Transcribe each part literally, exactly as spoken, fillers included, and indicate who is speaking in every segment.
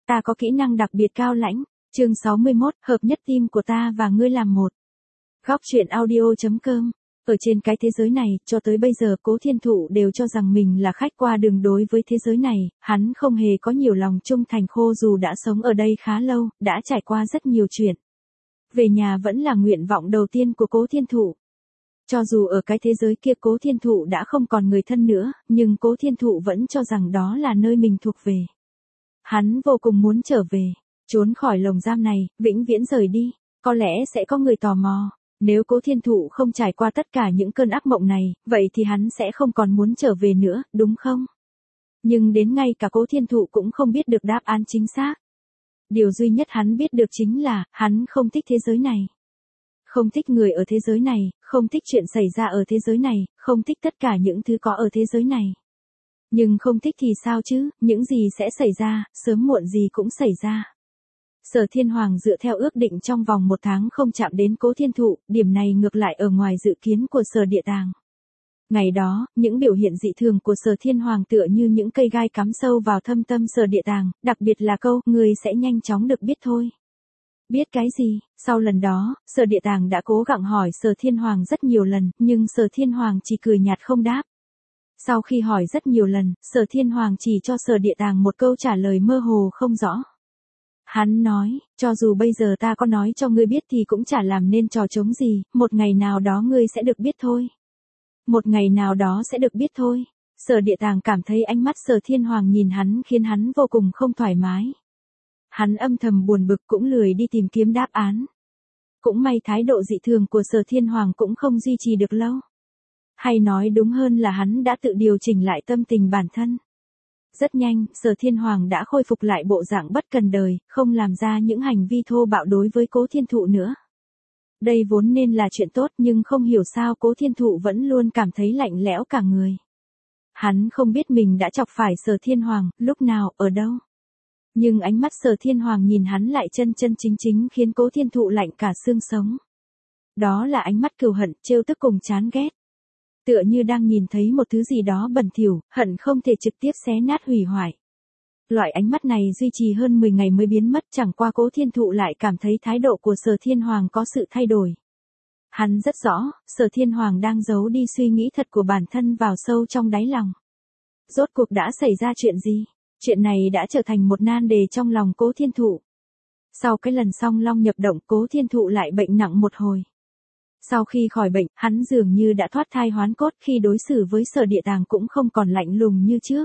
Speaker 1: Ta có kỹ năng đặc biệt cao lãnh. Chương sáu mươi mốt, hợp nhất tim của ta và ngươi làm một. Góc truyện audio chấm com. Ở trên cái thế giới này, cho tới bây giờ Cố Thiên Thụ đều cho rằng mình là khách qua đường đối với thế giới này, hắn không hề có nhiều lòng trung thành khô dù đã sống ở đây khá lâu, đã trải qua rất nhiều chuyện. Về nhà vẫn là nguyện vọng đầu tiên của Cố Thiên Thụ. Cho dù ở cái thế giới kia Cố Thiên Thụ đã không còn người thân nữa, nhưng Cố Thiên Thụ vẫn cho rằng đó là nơi mình thuộc về. Hắn vô cùng muốn trở về, trốn khỏi lồng giam này, vĩnh viễn rời đi. Có lẽ sẽ có người tò mò, nếu Cố Thiên Thụ không trải qua tất cả những cơn ác mộng này, vậy thì hắn sẽ không còn muốn trở về nữa, đúng không? Nhưng đến ngay cả Cố Thiên Thụ cũng không biết được đáp án chính xác. Điều duy nhất hắn biết được chính là, hắn không thích thế giới này. Không thích người ở thế giới này, không thích chuyện xảy ra ở thế giới này, không thích tất cả những thứ có ở thế giới này. Nhưng không thích thì sao chứ, những gì sẽ xảy ra, sớm muộn gì cũng xảy ra. Sở Thiên Hoàng dựa theo ước định trong vòng một tháng không chạm đến Cố Thiên Thụ, điểm này ngược lại ở ngoài dự kiến của Sở Địa Tàng. Ngày đó, những biểu hiện dị thường của Sở Thiên Hoàng tựa như những cây gai cắm sâu vào thâm tâm Sở Địa Tàng, đặc biệt là câu, người sẽ nhanh chóng được biết thôi. Biết cái gì? Sau lần đó, Sở Địa Tàng đã cố gắng hỏi Sở Thiên Hoàng rất nhiều lần, nhưng Sở Thiên Hoàng chỉ cười nhạt không đáp. Sau khi hỏi rất nhiều lần, Sở Thiên Hoàng chỉ cho Sở Địa Tàng một câu trả lời mơ hồ không rõ. Hắn nói, cho dù bây giờ ta có nói cho ngươi biết thì cũng chả làm nên trò trống gì, một ngày nào đó ngươi sẽ được biết thôi. Một ngày nào đó sẽ được biết thôi. Sở Địa Tàng cảm thấy ánh mắt Sở Thiên Hoàng nhìn hắn khiến hắn vô cùng không thoải mái. Hắn âm thầm buồn bực cũng lười đi tìm kiếm đáp án. Cũng may thái độ dị thường của Sở Thiên Hoàng cũng không duy trì được lâu. Hay nói đúng hơn là hắn đã tự điều chỉnh lại tâm tình bản thân. Rất nhanh, Sở Thiên Hoàng đã khôi phục lại bộ dạng bất cần đời, không làm ra những hành vi thô bạo đối với Cố Thiên Thụ nữa. Đây vốn nên là chuyện tốt nhưng không hiểu sao Cố Thiên Thụ vẫn luôn cảm thấy lạnh lẽo cả người. Hắn không biết mình đã chọc phải Sở Thiên Hoàng, lúc nào, ở đâu. Nhưng ánh mắt Sở Thiên Hoàng nhìn hắn lại chân chân chính chính khiến Cố Thiên Thụ lạnh cả xương sống. Đó là ánh mắt cừu hận, trêu tức cùng chán ghét. Tựa như đang nhìn thấy một thứ gì đó bẩn thỉu, hận không thể trực tiếp xé nát hủy hoại. Loại ánh mắt này duy trì hơn mười ngày mới biến mất, chẳng qua Cố Thiên Thụ lại cảm thấy thái độ của Sở Thiên Hoàng có sự thay đổi. Hắn rất rõ, Sở Thiên Hoàng đang giấu đi suy nghĩ thật của bản thân vào sâu trong đáy lòng. Rốt cuộc đã xảy ra chuyện gì? Chuyện này đã trở thành một nan đề trong lòng Cố Thiên Thụ. Sau cái lần song long nhập động, Cố Thiên Thụ lại bệnh nặng một hồi. Sau khi khỏi bệnh, hắn dường như đã thoát thai hoán cốt, khi đối xử với Sở Địa Tàng cũng không còn lạnh lùng như trước.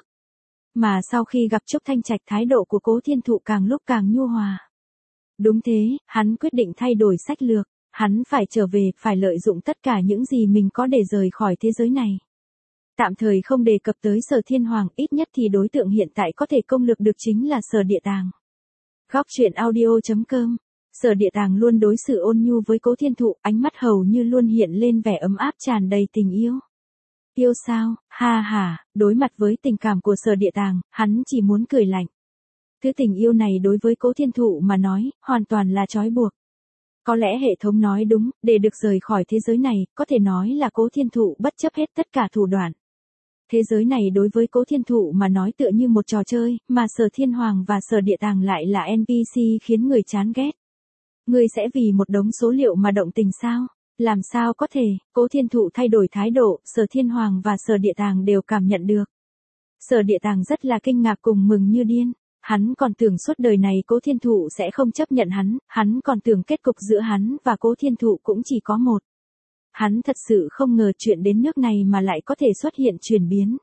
Speaker 1: Mà sau khi gặp Trúc Thanh Trạch, thái độ của Cố Thiên Thụ càng lúc càng nhu hòa. Đúng thế, hắn quyết định thay đổi sách lược, hắn phải trở về, phải lợi dụng tất cả những gì mình có để rời khỏi thế giới này. Tạm thời không đề cập tới Sở Thiên Hoàng, ít nhất thì đối tượng hiện tại có thể công lược được chính là Sở Địa Tàng. Góc truyện audio chấm com. Sở Địa Tàng luôn đối xử ôn nhu với Cố Thiên Thụ, ánh mắt hầu như luôn hiện lên vẻ ấm áp tràn đầy tình yêu. Yêu sao? Ha ha, đối mặt với tình cảm của Sở Địa Tàng, hắn chỉ muốn cười lạnh. Thứ tình yêu này đối với Cố Thiên Thụ mà nói, hoàn toàn là trói buộc. Có lẽ hệ thống nói đúng, để được rời khỏi thế giới này, có thể nói là Cố Thiên Thụ bất chấp hết tất cả thủ đoạn. Thế giới này đối với Cố Thiên Thụ mà nói tựa như một trò chơi, mà Sở Thiên Hoàng và Sở Địa Tàng lại là en pê xê khiến người chán ghét. Ngươi sẽ vì một đống số liệu mà động tình sao? Làm sao có thể? Cố Thiên Thụ thay đổi thái độ, Sở Thiên Hoàng và Sở Địa Tàng đều cảm nhận được. Sở Địa Tàng rất là kinh ngạc cùng mừng như điên. Hắn còn tưởng suốt đời này Cố Thiên Thụ sẽ không chấp nhận hắn, hắn còn tưởng kết cục giữa hắn và Cố Thiên Thụ cũng chỉ có một. Hắn thật sự không ngờ chuyện đến nước này mà lại có thể xuất hiện chuyển biến.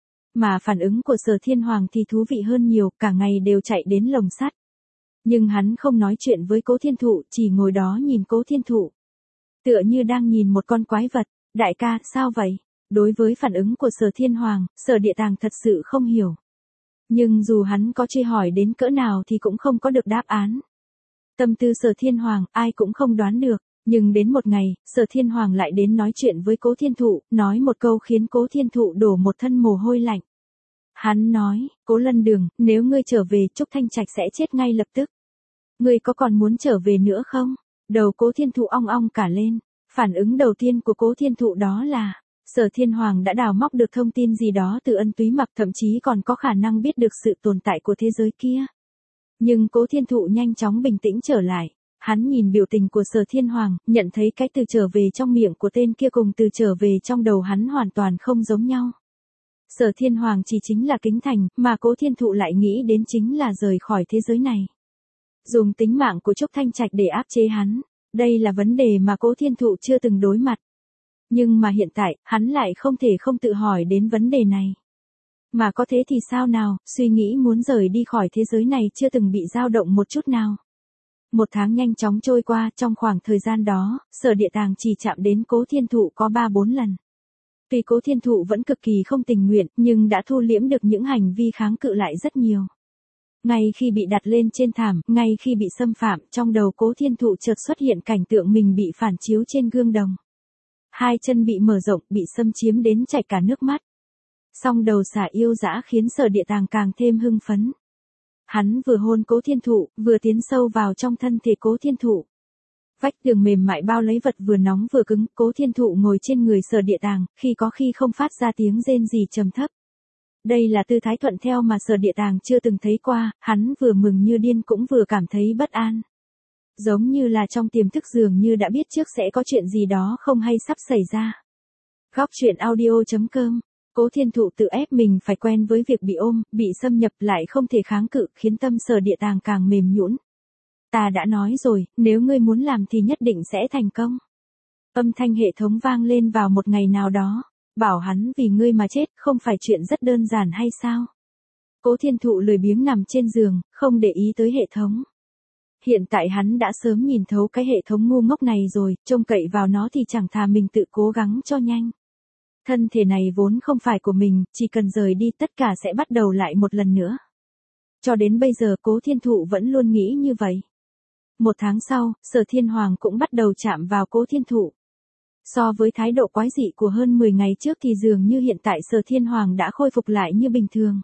Speaker 1: Mà phản ứng của Sở Thiên Hoàng thì thú vị hơn nhiều, cả ngày đều chạy đến lồng sắt. Nhưng hắn không nói chuyện với Cố Thiên Thụ, chỉ ngồi đó nhìn Cố Thiên Thụ. Tựa như đang nhìn một con quái vật. Đại ca, sao vậy? Đối với phản ứng của Sở Thiên Hoàng, Sở Địa Tàng thật sự không hiểu. Nhưng dù hắn có truy hỏi đến cỡ nào thì cũng không có được đáp án. Tâm tư Sở Thiên Hoàng, ai cũng không đoán được. Nhưng đến một ngày, Sở Thiên Hoàng lại đến nói chuyện với Cố Thiên Thụ, nói một câu khiến Cố Thiên Thụ đổ một thân mồ hôi lạnh. Hắn nói, Cố Lân Đường, nếu ngươi trở về, Trúc Thanh Trạch sẽ chết ngay lập tức. Ngươi có còn muốn trở về nữa không? Đầu Cố Thiên Thụ ong ong cả lên. Phản ứng đầu tiên của Cố Thiên Thụ đó là, Sở Thiên Hoàng đã đào móc được thông tin gì đó từ Ân Túy Mặc, thậm chí còn có khả năng biết được sự tồn tại của thế giới kia. Nhưng Cố Thiên Thụ nhanh chóng bình tĩnh trở lại. Hắn nhìn biểu tình của Sở Thiên Hoàng, nhận thấy cái từ trở về trong miệng của tên kia cùng từ trở về trong đầu hắn hoàn toàn không giống nhau. Sở Thiên Hoàng chỉ chính là kính thành, mà Cố Thiên Thụ lại nghĩ đến chính là rời khỏi thế giới này. Dùng tính mạng của Trúc Thanh Trạch để áp chế hắn, đây là vấn đề mà Cố Thiên Thụ chưa từng đối mặt. Nhưng mà hiện tại, hắn lại không thể không tự hỏi đến vấn đề này. Mà có thế thì sao nào, suy nghĩ muốn rời đi khỏi thế giới này chưa từng bị dao động một chút nào. Một tháng nhanh chóng trôi qua, trong khoảng thời gian đó, Sở Địa Tàng chỉ chạm đến Cố Thiên Thụ có ba bốn lần. Tuy Cố Thiên Thụ vẫn cực kỳ không tình nguyện, nhưng đã thu liễm được những hành vi kháng cự lại rất nhiều. Ngay khi bị đặt lên trên thảm, ngay khi bị xâm phạm, trong đầu Cố Thiên Thụ chợt xuất hiện cảnh tượng mình bị phản chiếu trên gương đồng. Hai chân bị mở rộng, bị xâm chiếm đến chảy cả nước mắt. Song đầu xả yêu dã khiến Sở Địa Tàng càng thêm hưng phấn. Hắn vừa hôn Cố Thiên Thụ, vừa tiến sâu vào trong thân thể Cố Thiên Thụ. Vách tường mềm mại bao lấy vật vừa nóng vừa cứng, Cố Thiên Thụ ngồi trên người Sở Địa Tàng, khi có khi không phát ra tiếng rên gì trầm thấp. Đây là tư thái thuận theo mà Sở Địa Tàng chưa từng thấy qua, hắn vừa mừng như điên cũng vừa cảm thấy bất an. Giống như là trong tiềm thức dường như đã biết trước sẽ có chuyện gì đó không hay sắp xảy ra. Góc truyện audio chấm com. Cố Thiên Thụ tự ép mình phải quen với việc bị ôm, bị xâm nhập lại không thể kháng cự, khiến tâm Sở Địa Tàng càng mềm nhũn. Ta đã nói rồi, nếu ngươi muốn làm thì nhất định sẽ thành công. Âm thanh hệ thống vang lên vào một ngày nào đó, bảo hắn vì ngươi mà chết không phải chuyện rất đơn giản hay sao? Cố Thiên Thụ lười biếng nằm trên giường, không để ý tới hệ thống. Hiện tại hắn đã sớm nhìn thấu cái hệ thống ngu ngốc này rồi, trông cậy vào nó thì chẳng thà mình tự cố gắng cho nhanh. Thân thể này vốn không phải của mình, chỉ cần rời đi tất cả sẽ bắt đầu lại một lần nữa. Cho đến bây giờ Cố Thiên Thụ vẫn luôn nghĩ như vậy. Một tháng sau, Sở Thiên Hoàng cũng bắt đầu chạm vào Cố Thiên Thụ. So với thái độ quái dị của hơn mười ngày trước thì dường như hiện tại Sở Thiên Hoàng đã khôi phục lại như bình thường.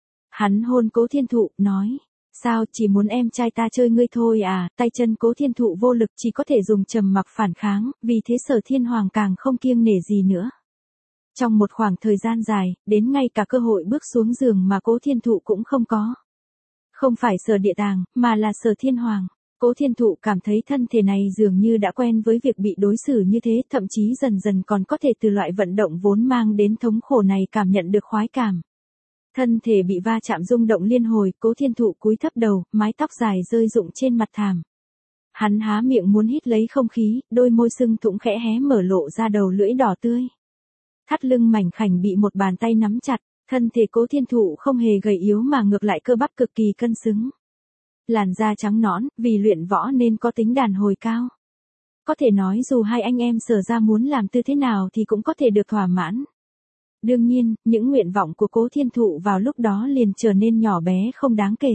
Speaker 1: Hắn hôn Cố Thiên Thụ, nói, sao chỉ muốn em trai ta chơi ngươi thôi à, tay chân Cố Thiên Thụ vô lực chỉ có thể dùng trầm mặc phản kháng, vì thế Sở Thiên Hoàng càng không kiêng nể gì nữa. Trong một khoảng thời gian dài, đến ngay cả cơ hội bước xuống giường mà Cố Thiên Thụ cũng không có. Không phải Sở Địa Tàng, mà là Sở Thiên Hoàng. Cố Thiên Thụ cảm thấy thân thể này dường như đã quen với việc bị đối xử như thế, thậm chí dần dần còn có thể từ loại vận động vốn mang đến thống khổ này cảm nhận được khoái cảm. Thân thể bị va chạm rung động liên hồi, Cố Thiên Thụ cúi thấp đầu, mái tóc dài rơi rụng trên mặt thảm. Hắn há miệng muốn hít lấy không khí, đôi môi sưng thủng khẽ hé mở lộ ra đầu lưỡi đỏ tươi. Thắt lưng mảnh khảnh bị một bàn tay nắm chặt, thân thể Cố Thiên Thụ không hề gầy yếu mà ngược lại cơ bắp cực kỳ cân xứng. Làn da trắng nõn, vì luyện võ nên có tính đàn hồi cao. Có thể nói dù hai anh em Sở ra muốn làm tư thế nào thì cũng có thể được thỏa mãn. Đương nhiên, những nguyện vọng của Cố Thiên Thụ vào lúc đó liền trở nên nhỏ bé không đáng kể.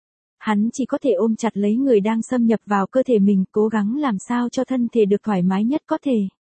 Speaker 1: Hắn chỉ có thể ôm chặt lấy người đang xâm nhập vào cơ thể mình, cố gắng làm sao cho thân thể được thoải mái nhất có thể.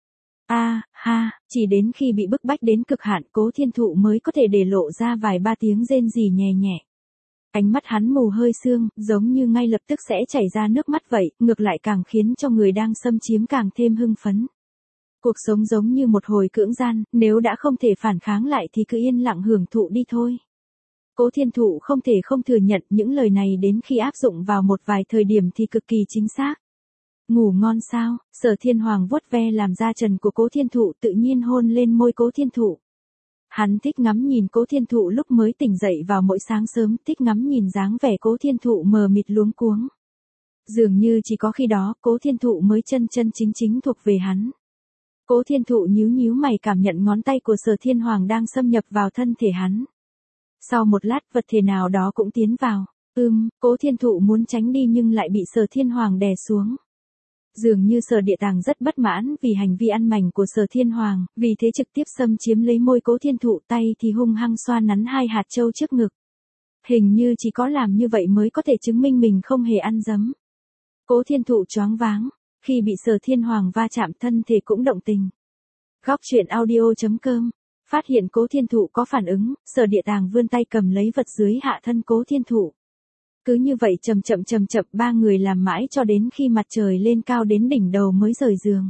Speaker 1: A, à, ha, chỉ đến khi bị bức bách đến cực hạn Cố Thiên Thụ mới có thể để lộ ra vài ba tiếng rên rỉ nhẹ nhẹ. Ánh mắt hắn mù hơi sương, giống như ngay lập tức sẽ chảy ra nước mắt vậy, ngược lại càng khiến cho người đang xâm chiếm càng thêm hưng phấn. Cuộc sống giống như một hồi cưỡng gian, nếu đã không thể phản kháng lại thì cứ yên lặng hưởng thụ đi thôi. Cố Thiên Thụ không thể không thừa nhận những lời này đến khi áp dụng vào một vài thời điểm thì cực kỳ chính xác. Ngủ ngon sao? Sở Thiên Hoàng vuốt ve làm da trần của Cố Thiên Thụ, tự nhiên hôn lên môi Cố Thiên Thụ. Hắn thích ngắm nhìn Cố Thiên Thụ lúc mới tỉnh dậy vào mỗi sáng sớm, thích ngắm nhìn dáng vẻ Cố Thiên Thụ mờ mịt luống cuống. Dường như chỉ có khi đó, Cố Thiên Thụ mới chân chân chính chính thuộc về hắn. Cố Thiên Thụ nhíu nhíu mày cảm nhận ngón tay của Sở Thiên Hoàng đang xâm nhập vào thân thể hắn. Sau một lát vật thể nào đó cũng tiến vào. Ưm, Cố Thiên Thụ muốn tránh đi nhưng lại bị Sở Thiên Hoàng đè xuống. Dường như Sở Địa Tàng rất bất mãn vì hành vi ăn mảnh của Sở Thiên Hoàng, vì thế trực tiếp xâm chiếm lấy môi Cố Thiên Thụ, tay thì hung hăng xoa nắn hai hạt châu trước ngực. Hình như chỉ có làm như vậy mới có thể chứng minh mình không hề ăn dấm. Cố Thiên Thụ choáng váng, khi bị Sở Thiên Hoàng va chạm thân thể cũng động tình. Góc truyện audio chấm com. Phát hiện Cố Thiên Thụ có phản ứng, Sở Địa Tàng vươn tay cầm lấy vật dưới hạ thân Cố Thiên Thụ. Cứ như vậy chậm chậm chậm chậm ba người làm mãi cho đến khi mặt trời lên cao đến đỉnh đầu mới rời giường.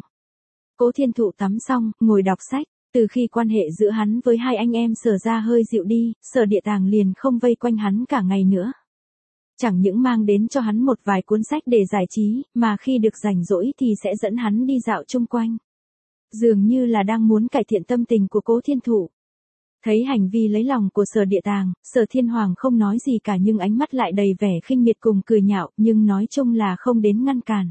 Speaker 1: Cố Thiên Thụ tắm xong, ngồi đọc sách, từ khi quan hệ giữa hắn với hai anh em Sở ra hơi dịu đi, Sở Địa Tàng liền không vây quanh hắn cả ngày nữa. chẳng những mang đến cho hắn một vài cuốn sách để giải trí, mà khi được rảnh rỗi thì sẽ dẫn hắn đi dạo chung quanh. Dường như là đang muốn cải thiện tâm tình của Cố Thiên Thụ. Thấy hành vi lấy lòng của Sở Địa Tàng, Sở Thiên Hoàng không nói gì cả nhưng ánh mắt lại đầy vẻ khinh miệt cùng cười nhạo, nhưng nói chung là không đến ngăn cản.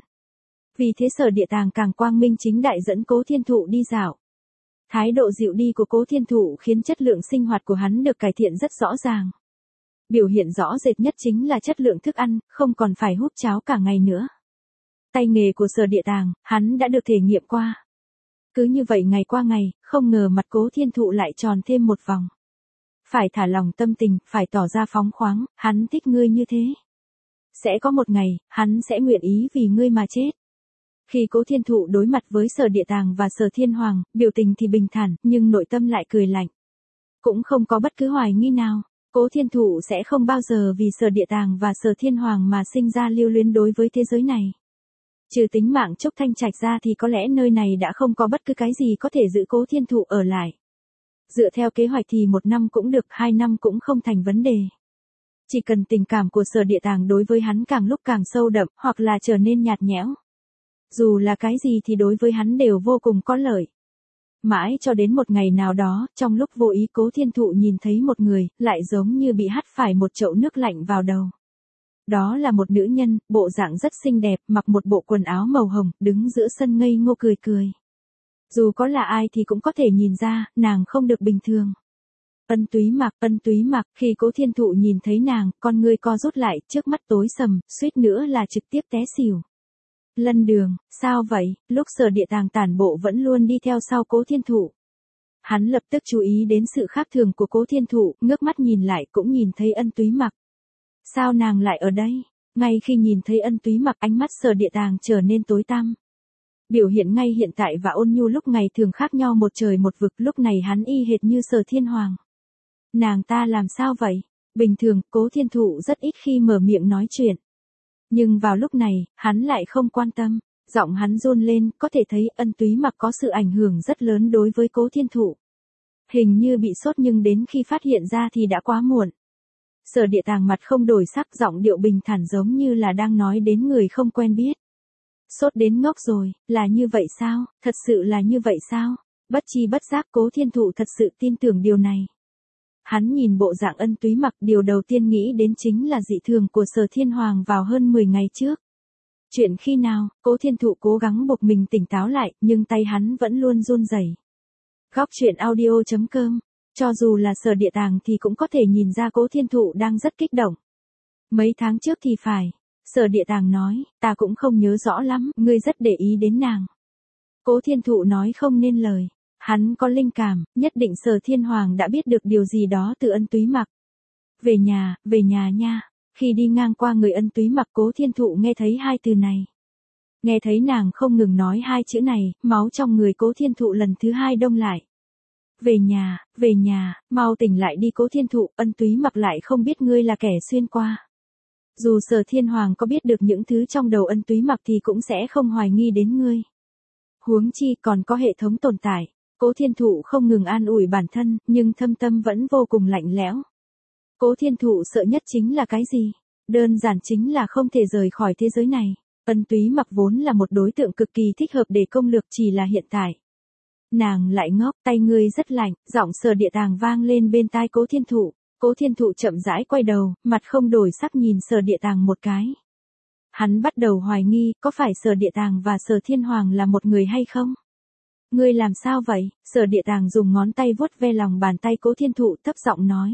Speaker 1: Vì thế Sở Địa Tàng càng quang minh chính đại dẫn Cố Thiên Thụ đi dạo. Thái độ dịu đi của Cố Thiên Thụ khiến chất lượng sinh hoạt của hắn được cải thiện rất rõ ràng. Biểu hiện rõ rệt nhất chính là chất lượng thức ăn, không còn phải hút cháo cả ngày nữa. Tay nghề của Sở Địa Tàng, hắn đã được thể nghiệm qua. Cứ như vậy ngày qua ngày, không ngờ mặt Cố Thiên Thụ lại tròn thêm một vòng. Phải thả lòng tâm tình, phải tỏ ra phóng khoáng, hắn thích ngươi như thế. Sẽ có một ngày, hắn sẽ nguyện ý vì ngươi mà chết. Khi Cố Thiên Thụ đối mặt với Sở Địa Tàng và Sở Thiên Hoàng, biểu tình thì bình thản, nhưng nội tâm lại cười lạnh. Cũng không có bất cứ hoài nghi nào, Cố Thiên Thụ sẽ không bao giờ vì Sở Địa Tàng và Sở Thiên Hoàng mà sinh ra lưu luyến đối với thế giới này. Trừ tính mạng Trúc Thanh Trạch ra thì có lẽ nơi này đã không có bất cứ cái gì có thể giữ Cố Thiên Thụ ở lại. Dựa theo kế hoạch thì một năm cũng được, hai năm cũng không thành vấn đề. Chỉ cần tình cảm của Sở Địa Tàng đối với hắn càng lúc càng sâu đậm, hoặc là trở nên nhạt nhẽo. Dù là cái gì thì đối với hắn đều vô cùng có lợi. Mãi cho đến một ngày nào đó, trong lúc vô ý Cố Thiên Thụ nhìn thấy một người, lại giống như bị hắt phải một chậu nước lạnh vào đầu. Đó là một nữ nhân, bộ dạng rất xinh đẹp, mặc một bộ quần áo màu hồng, đứng giữa sân ngây ngô cười cười. Dù có là ai thì cũng có thể nhìn ra, nàng không được bình thường. Ân Túy Mặc, Ân Túy Mặc, khi Cố Thiên Thụ nhìn thấy nàng, con ngươi co rút lại, trước mắt tối sầm, suýt nữa là trực tiếp té xỉu. Lân Đường, sao vậy? Lúc Sở Địa Tàng tản bộ vẫn luôn đi theo sau Cố Thiên Thụ. Hắn lập tức chú ý đến sự khác thường của Cố Thiên Thụ, ngước mắt nhìn lại cũng nhìn thấy Ân Túy Mặc. Sao nàng lại ở đây? Ngay khi nhìn thấy Ân Túy Mặc, ánh mắt Sở Địa Tàng trở nên tối tăm. Biểu hiện ngay hiện tại và ôn nhu lúc ngày thường khác nhau một trời một vực, lúc này hắn y hệt như Sở Thiên Hoàng. Nàng ta làm sao vậy? Bình thường, Cố Thiên Thụ rất ít khi mở miệng nói chuyện. Nhưng vào lúc này, hắn lại không quan tâm. Giọng hắn run lên, có thể thấy Ân Túy Mặc có sự ảnh hưởng rất lớn đối với Cố Thiên Thụ. Hình như bị sốt nhưng đến khi phát hiện ra thì đã quá muộn. Sở Địa Tàng mặt không đổi sắc, giọng điệu bình thản giống như là đang nói đến người không quen biết. Sốt đến ngốc rồi, là như vậy sao? Thật sự là như vậy sao? Bất chi bất giác Cố Thiên Thụ thật sự tin tưởng điều này. Hắn nhìn bộ dạng Ân Túy Mặc, điều đầu tiên nghĩ đến chính là dị thường của Sở Thiên Hoàng vào hơn mười ngày trước. Chuyện khi nào? Cố Thiên Thụ cố gắng buộc mình tỉnh táo lại, nhưng tay hắn vẫn luôn run rẩy. Góc truyện audio chấm com. Cho dù là Sở Địa Tàng thì cũng có thể nhìn ra Cố Thiên Thụ đang rất kích động. Mấy tháng trước thì phải. Sở Địa Tàng nói, ta cũng không nhớ rõ lắm, ngươi rất để ý đến nàng. Cố Thiên Thụ nói không nên lời. Hắn có linh cảm, nhất định Sở Thiên Hoàng đã biết được điều gì đó từ Ân Túy Mặc. Về nhà, về nhà nha. Khi đi ngang qua người Ân Túy Mặc, Cố Thiên Thụ nghe thấy hai từ này. Nghe thấy nàng không ngừng nói hai chữ này, máu trong người Cố Thiên Thụ lần thứ hai đông lại. Về nhà, về nhà, mau tỉnh lại đi Cố Thiên Thụ, Ân Túy Mặc lại không biết ngươi là kẻ xuyên qua. Dù Sở Thiên Hoàng có biết được những thứ trong đầu Ân Túy Mặc thì cũng sẽ không hoài nghi đến ngươi. Huống chi còn có hệ thống tồn tại. Cố Thiên Thụ không ngừng an ủi bản thân, nhưng thâm tâm vẫn vô cùng lạnh lẽo. Cố Thiên Thụ sợ nhất chính là cái gì? Đơn giản chính là không thể rời khỏi thế giới này. Ân Túy Mặc vốn là một đối tượng cực kỳ thích hợp để công lược, chỉ là hiện tại. Nàng lại ngốc, tay ngươi rất lạnh, giọng Sở Địa Tàng vang lên bên tai Cố Thiên Thụ. Cố Thiên Thụ chậm rãi quay đầu, mặt không đổi sắc nhìn Sở Địa Tàng một cái. Hắn bắt đầu hoài nghi, có phải Sở Địa Tàng và Sở Thiên Hoàng là một người hay không? Ngươi làm sao vậy? Sở Địa Tàng dùng ngón tay vuốt ve lòng bàn tay Cố Thiên Thụ, thấp giọng nói.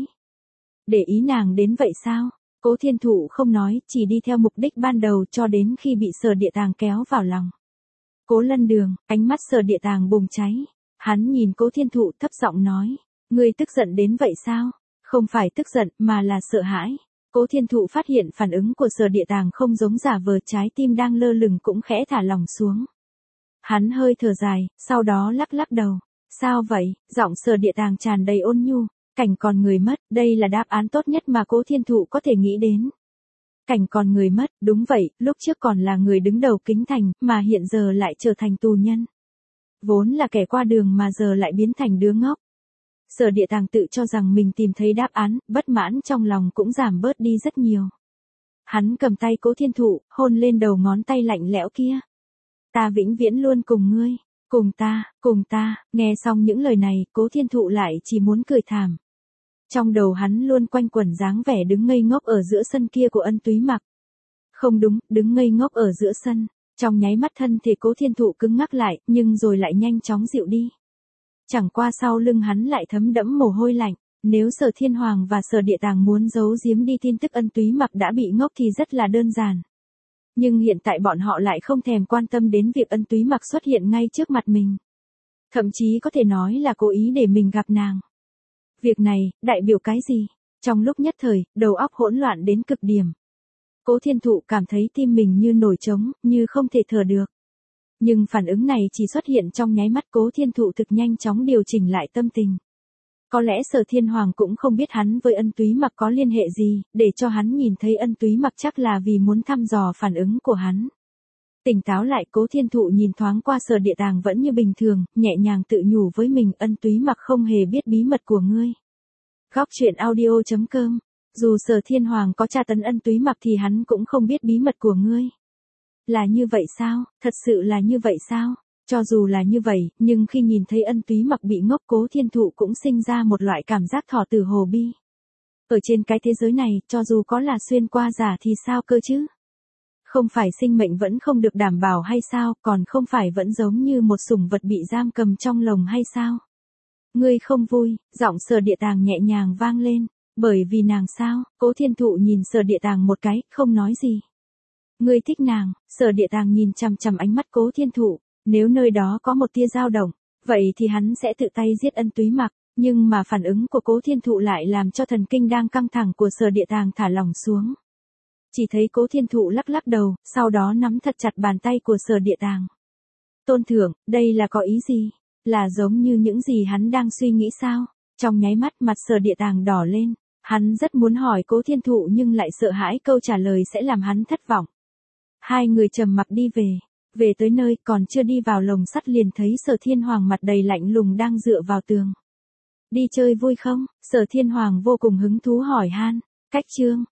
Speaker 1: Để ý nàng đến vậy sao? Cố Thiên Thụ không nói, chỉ đi theo mục đích ban đầu cho đến khi bị Sở Địa Tàng kéo vào lòng. Cố Lân Đường, ánh mắt Sở Địa Tàng bùng cháy. Hắn nhìn Cố Thiên Thụ thấp giọng nói. Ngươi tức giận đến vậy sao? Không phải tức giận, mà là sợ hãi. Cố Thiên Thụ phát hiện phản ứng của Sở Địa Tàng không giống giả vờ, trái tim đang lơ lửng cũng khẽ thả lỏng xuống. Hắn hơi thở dài, sau đó lắc lắc đầu. Sao vậy? Giọng Sở Địa Tàng tràn đầy ôn nhu. Cảnh còn người mất, đây là đáp án tốt nhất mà Cố Thiên Thụ có thể nghĩ đến. Cảnh còn người mất, đúng vậy, lúc trước còn là người đứng đầu Kính Thành, mà hiện giờ lại trở thành tù nhân. Vốn là kẻ qua đường mà giờ lại biến thành đứa ngốc. Sở Địa Tàng tự cho rằng mình tìm thấy đáp án, bất mãn trong lòng cũng giảm bớt đi rất nhiều. Hắn cầm tay Cố Thiên Thụ, hôn lên đầu ngón tay lạnh lẽo kia. Ta vĩnh viễn luôn cùng ngươi, cùng ta, cùng ta, nghe xong những lời này, Cố Thiên Thụ lại chỉ muốn cười thảm. Trong đầu hắn luôn quanh quẩn dáng vẻ đứng ngây ngốc ở giữa sân kia của Ân Túy Mặc. Không đúng, đứng ngây ngốc ở giữa sân, trong nháy mắt thân thể Cố Thiên Thụ cứng ngắc lại, nhưng rồi lại nhanh chóng dịu đi. Chẳng qua sau lưng hắn lại thấm đẫm mồ hôi lạnh. Nếu Sở Thiên Hoàng và Sở Địa Tàng muốn giấu giếm đi tin tức Ân Túy Mặc đã bị ngốc thì rất là đơn giản. Nhưng hiện tại bọn họ lại không thèm quan tâm đến việc Ân Túy Mặc xuất hiện ngay trước mặt mình. Thậm chí có thể nói là cố ý để mình gặp nàng. Việc này, đại biểu cái gì? Trong lúc nhất thời, đầu óc hỗn loạn đến cực điểm. Cố Thiên Thụ cảm thấy tim mình như nổi trống, như không thể thở được. Nhưng phản ứng này chỉ xuất hiện trong nháy mắt. Cố Thiên Thụ thực nhanh chóng điều chỉnh lại tâm tình. Có lẽ Sở Thiên Hoàng cũng không biết hắn với Ân Túy Mặc có liên hệ gì, để cho hắn nhìn thấy Ân Túy Mặc chắc là vì muốn thăm dò phản ứng của hắn. Tỉnh táo lại, Cố Thiên Thụ nhìn thoáng qua Sở Địa Tàng vẫn như bình thường, nhẹ nhàng tự nhủ với mình, Ân Túy Mặc không hề biết bí mật của ngươi. Góc truyện audio chấm com. Dù Sở Thiên Hoàng có tra tấn Ân Túy Mặc thì hắn cũng không biết bí mật của ngươi. Là như vậy sao? Thật sự là như vậy sao? Cho dù là như vậy, nhưng khi nhìn thấy Ân Túy Mặc bị ngốc, Cố Thiên Thụ cũng sinh ra một loại cảm giác thỏ tử hồ bi. Ở trên cái thế giới này, cho dù có là xuyên qua giả thì sao cơ chứ? Không phải sinh mệnh vẫn không được đảm bảo hay sao, còn không phải vẫn giống như một sủng vật bị giam cầm trong lồng hay sao? Ngươi không vui, giọng Sở Địa Tàng nhẹ nhàng vang lên, bởi vì nàng sao? Cố Thiên Thụ nhìn Sở Địa Tàng một cái, không nói gì. Ngươi thích nàng? Sở Địa Tàng nhìn chằm chằm ánh mắt Cố Thiên Thụ. Nếu nơi đó có một tia dao động, vậy thì hắn sẽ tự tay giết Ân Túy Mặc, nhưng mà phản ứng của Cố Thiên Thụ lại làm cho thần kinh đang căng thẳng của Sở Địa Tàng thả lỏng xuống. Chỉ thấy Cố Thiên Thụ lắc lắc đầu, sau đó nắm thật chặt bàn tay của Sở Địa Tàng. Tôn thượng, đây là có ý gì? Là giống như những gì hắn đang suy nghĩ sao? Trong nháy mắt mặt Sở Địa Tàng đỏ lên, hắn rất muốn hỏi Cố Thiên Thụ nhưng lại sợ hãi câu trả lời sẽ làm hắn thất vọng. Hai người trầm mặc đi về. Về tới nơi, còn chưa đi vào lồng sắt liền thấy Sở Thiên Hoàng mặt đầy lạnh lùng đang dựa vào tường. Đi chơi vui không? Sở Thiên Hoàng vô cùng hứng thú hỏi han. Cách chương.